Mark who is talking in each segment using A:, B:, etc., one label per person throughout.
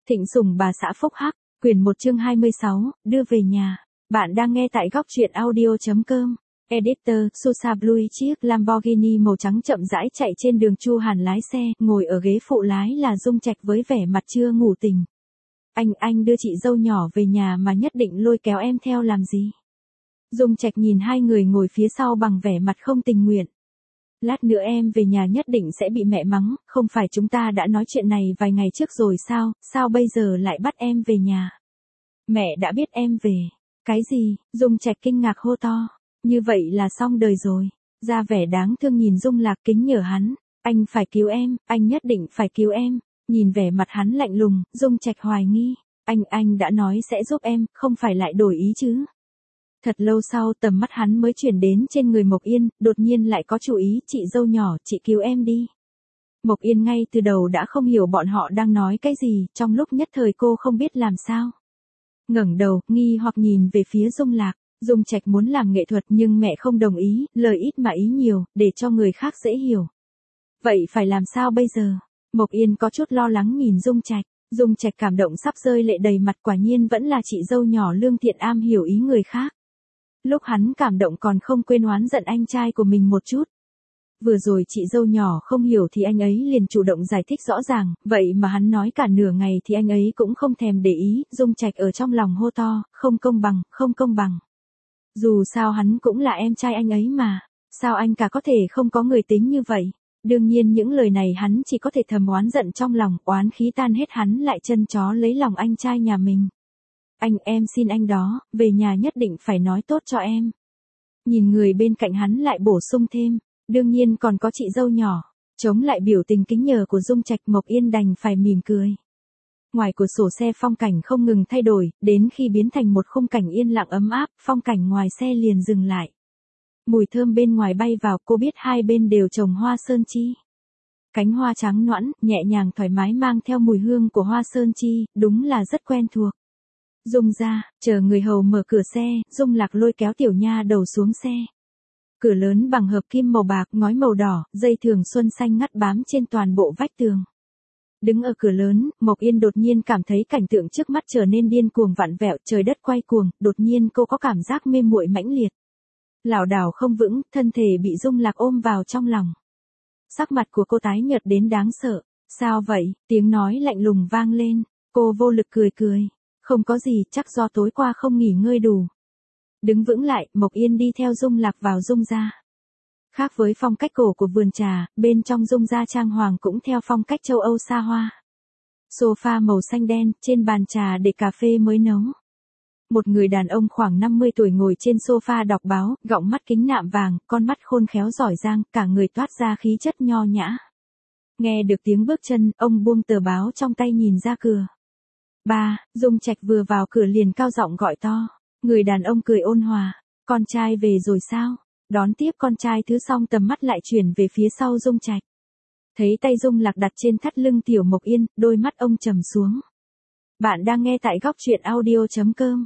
A: Thịnh Sủng bà xã Phúc Hắc, quyển 1 chương 26, đưa về nhà. Bạn đang nghe tại góc truyện audio.com. Editor, Sosa Blue chiếc Lamborghini màu trắng chậm rãi chạy trên đường Chu Hàn lái xe, ngồi ở ghế phụ lái là Dung Trạch với vẻ mặt chưa ngủ tỉnh. Anh đưa chị dâu nhỏ về nhà mà nhất định lôi kéo em theo làm gì? Dung Trạch nhìn hai người ngồi phía sau bằng vẻ mặt không tình nguyện. Lát nữa em về nhà nhất định sẽ bị mẹ mắng, không phải chúng ta đã nói chuyện này vài ngày trước rồi sao bây giờ lại bắt em về nhà? Mẹ đã biết em về. Cái gì? Dung Trạch kinh ngạc hô to. Như vậy là xong đời rồi. Ra vẻ đáng thương nhìn Dung Lạc kính nhờ hắn. Anh phải cứu em, anh nhất định phải cứu em. Nhìn vẻ mặt hắn lạnh lùng, Dung Trạch hoài nghi. Anh đã nói sẽ giúp em, không phải lại đổi ý chứ? Thật lâu sau tầm mắt hắn mới chuyển đến trên người Mộc Yên, đột nhiên lại có chú ý, chị dâu nhỏ, chị cứu em đi. Mộc Yên ngay từ đầu đã không hiểu bọn họ đang nói cái gì, trong lúc nhất thời cô không biết làm sao. Ngẩng đầu, nghi hoặc nhìn về phía Dung Lạc, Dung Trạch muốn làm nghệ thuật nhưng mẹ không đồng ý, lời ít mà ý nhiều, để cho người khác dễ hiểu. Vậy phải làm sao bây giờ? Mộc Yên có chút lo lắng nhìn Dung Trạch. Dung Trạch cảm động sắp rơi lệ đầy mặt, quả nhiên vẫn là chị dâu nhỏ lương thiện am hiểu ý người khác. Lúc hắn cảm động còn không quên oán giận anh trai của mình một chút. Vừa rồi chị dâu nhỏ không hiểu thì anh ấy liền chủ động giải thích rõ ràng, vậy mà hắn nói cả nửa ngày thì anh ấy cũng không thèm để ý. Dung Trạch ở trong lòng hô to, không công bằng, không công bằng. Dù sao hắn cũng là em trai anh ấy mà, sao anh cả có thể không có người tính như vậy? Đương nhiên những lời này hắn chỉ có thể thầm oán giận trong lòng, oán khí tan hết hắn lại chân chó lấy lòng anh trai nhà mình. Em xin anh đó, về nhà nhất định phải nói tốt cho em. Nhìn người bên cạnh hắn lại bổ sung thêm, đương nhiên còn có chị dâu nhỏ. Chống lại biểu tình kính nhờ của Dung Trạch, Mộc Yên đành phải mỉm cười. Ngoài cửa sổ xe phong cảnh không ngừng thay đổi, đến khi biến thành một khung cảnh yên lặng ấm áp, phong cảnh ngoài xe liền dừng lại. Mùi thơm bên ngoài bay vào, cô biết hai bên đều trồng hoa sơn chi. Cánh hoa trắng nõn, nhẹ nhàng thoải mái mang theo mùi hương của hoa sơn chi, đúng là rất quen thuộc. Dung ra, chờ người hầu mở cửa xe, Dung Lạc lôi kéo tiểu nha đầu xuống xe. Cửa lớn bằng hợp kim màu bạc, ngói màu đỏ, dây thường xuân xanh ngắt bám trên toàn bộ vách tường. Đứng ở cửa lớn, Mộc Yên đột nhiên cảm thấy cảnh tượng trước mắt trở nên điên cuồng vặn vẹo, trời đất quay cuồng, đột nhiên cô có cảm giác mê muội mãnh liệt. Lảo đảo không vững, thân thể bị Dung Lạc ôm vào trong lòng. Sắc mặt của cô tái nhợt đến đáng sợ. Sao vậy? Tiếng nói lạnh lùng vang lên. Cô vô lực cười. Không có gì, chắc do tối qua không nghỉ ngơi đủ. Đứng vững lại, Mộc Yên đi theo Dung Lạc vào Dung gia. Khác với phong cách cổ của vườn trà, bên trong Dung gia trang hoàng cũng theo phong cách châu Âu xa hoa. Sofa màu xanh đen, trên bàn trà để cà phê mới nấu. Một người đàn ông khoảng 50 tuổi ngồi trên sofa đọc báo, gọng mắt kính nạm vàng, con mắt khôn khéo giỏi giang, cả người toát ra khí chất nho nhã. Nghe được tiếng bước chân, ông buông tờ báo trong tay nhìn ra cửa. Dung Trạch vừa vào cửa liền cao giọng gọi to. Người đàn ông cười ôn hòa. Con trai về rồi sao? Đón tiếp con trai thứ xong tầm mắt lại chuyển về phía sau Dung Trạch. Thấy tay Dung Lạc đặt trên thắt lưng tiểu Mộc Yên, đôi mắt ông trầm xuống. Bạn đang nghe tại góc truyện audio.com.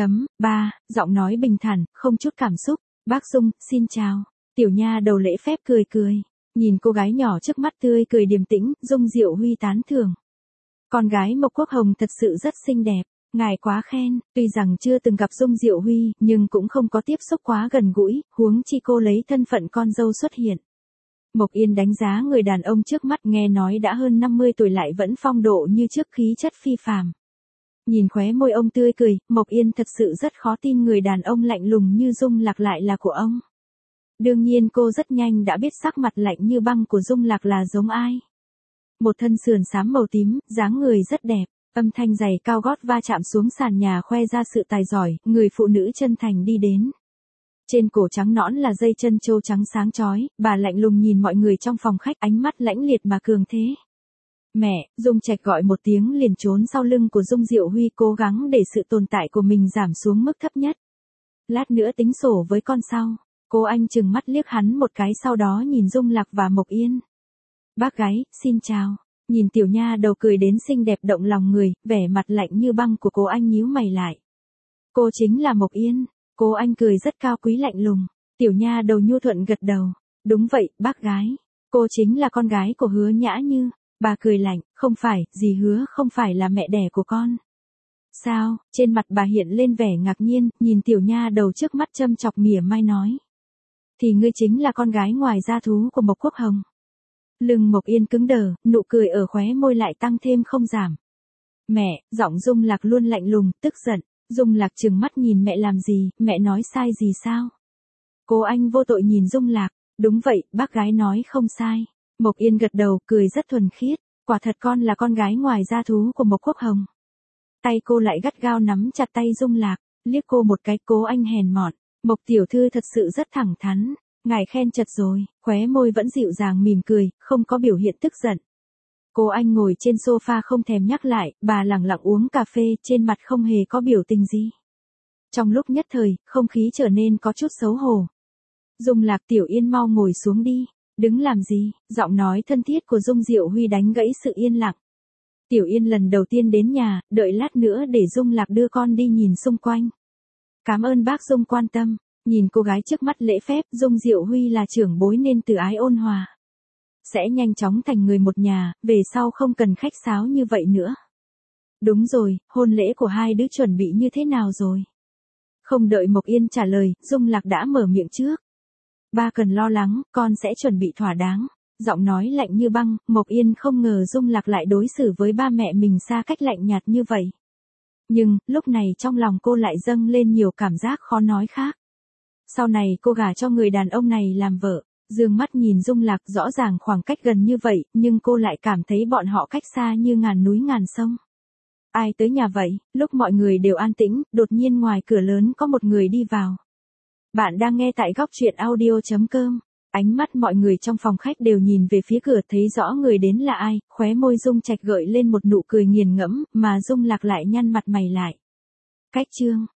A: Giọng nói bình thản, không chút cảm xúc. Bác Dung, xin chào. Tiểu nha đầu lễ phép cười. Nhìn cô gái nhỏ trước mắt tươi cười điềm tĩnh, Dung Diệu Huy tán thưởng. Con gái Mộc Quốc Hồng thật sự rất xinh đẹp. Ngài quá khen, tuy rằng chưa từng gặp Dung Diệu Huy, nhưng cũng không có tiếp xúc quá gần gũi, huống chi cô lấy thân phận con dâu xuất hiện. Mộc Yên đánh giá người đàn ông trước mắt, nghe nói đã hơn 50 tuổi lại vẫn phong độ như trước, khí chất phi phàm. Nhìn khóe môi ông tươi cười, Mộc Yên thật sự rất khó tin người đàn ông lạnh lùng như Dung Lạc lại là của ông. Đương nhiên cô rất nhanh đã biết sắc mặt lạnh như băng của Dung Lạc là giống ai. Một thân sườn xám màu tím, dáng người rất đẹp. Âm thanh giày cao gót va chạm xuống sàn nhà khoe ra sự tài giỏi, người phụ nữ chân thành đi đến. Trên cổ trắng nõn là dây chân châu trắng sáng chói, bà lạnh lùng nhìn mọi người trong phòng khách, ánh mắt lãnh liệt mà cường thế. Mẹ, Dung Trạch gọi một tiếng liền trốn sau lưng của Dung Diệu Huy, cố gắng để sự tồn tại của mình giảm xuống mức thấp nhất. Lát nữa tính sổ với con sau. Cô anh trừng mắt liếc hắn một cái, sau đó nhìn Dung Lạc và Mộc Yên. Bác gái, xin chào. Nhìn tiểu nha đầu cười đến xinh đẹp động lòng người, vẻ mặt lạnh như băng của cô anh nhíu mày lại. Cô chính là Mộc Yên. Cô anh cười rất cao quý lạnh lùng. Tiểu nha đầu nhu thuận gật đầu. Đúng vậy, bác gái. Cô chính là con gái của Hứa Nhã Như. Bà cười lạnh, không phải, dì Hứa không phải là mẹ đẻ của con. Sao? Trên mặt bà hiện lên vẻ ngạc nhiên, nhìn tiểu nha đầu trước mắt châm chọc mỉa mai nói. Thì ngươi chính là con gái ngoài gia thú của Mộc Quốc Hồng. Lưng Mộc Yên cứng đờ, nụ cười ở khóe môi lại tăng thêm không giảm. Mẹ, giọng Dung Lạc luôn lạnh lùng, tức giận. Dung Lạc trừng mắt nhìn mẹ làm gì, mẹ nói sai gì sao? Cô Anh vô tội nhìn Dung Lạc, đúng vậy, bác gái nói không sai. Mộc Yên gật đầu, cười rất thuần khiết, quả thật con là con gái ngoài gia thú của Mộc Quốc Hồng. Tay cô lại gắt gao nắm chặt tay Dung Lạc, liếc cô một cái, Cố Anh hèn mọn, Mộc tiểu thư thật sự rất thẳng thắn, ngài khen chật rồi, khóe môi vẫn dịu dàng mỉm cười, không có biểu hiện tức giận. Cố Anh ngồi trên sofa không thèm nhắc lại, bà lặng lặng uống cà phê, trên mặt không hề có biểu tình gì. Trong lúc nhất thời, không khí trở nên có chút xấu hổ. Dung Lạc, Tiểu Yên mau ngồi xuống đi, đứng làm gì? Giọng nói thân thiết của Dung Diệu Huy đánh gãy sự yên lặng. Tiểu Yên lần đầu tiên đến nhà, đợi lát nữa để Dung Lạc đưa con đi nhìn xung quanh. Cảm ơn bác Dung quan tâm. Nhìn cô gái trước mắt lễ phép, Dung Diệu Huy là trưởng bối nên từ ái ôn hòa. Sẽ nhanh chóng thành người một nhà, về sau không cần khách sáo như vậy nữa. Đúng rồi, hôn lễ của hai đứa chuẩn bị như thế nào rồi? Không đợi Mộc Yên trả lời, Dung Lạc đã mở miệng trước. Ba cần lo lắng, con sẽ chuẩn bị thỏa đáng. Giọng nói lạnh như băng, Mộc Yên không ngờ Dung Lạc lại đối xử với ba mẹ mình xa cách lạnh nhạt như vậy. Nhưng, lúc này trong lòng cô lại dâng lên nhiều cảm giác khó nói khác. Sau này cô gả cho người đàn ông này làm vợ, dương mắt nhìn Dung Lạc, rõ ràng khoảng cách gần như vậy, nhưng cô lại cảm thấy bọn họ cách xa như ngàn núi ngàn sông. Ai tới nhà vậy? Lúc mọi người đều an tĩnh, đột nhiên ngoài cửa lớn có một người đi vào. Bạn đang nghe tại góc truyện audio.com. Ánh mắt mọi người trong phòng khách đều nhìn về phía cửa, thấy rõ người đến là ai, khóe môi Dung Trạch gợi lên một nụ cười nghiền ngẫm, mà Dung Lạc lại nhăn mặt mày lại. Cách chương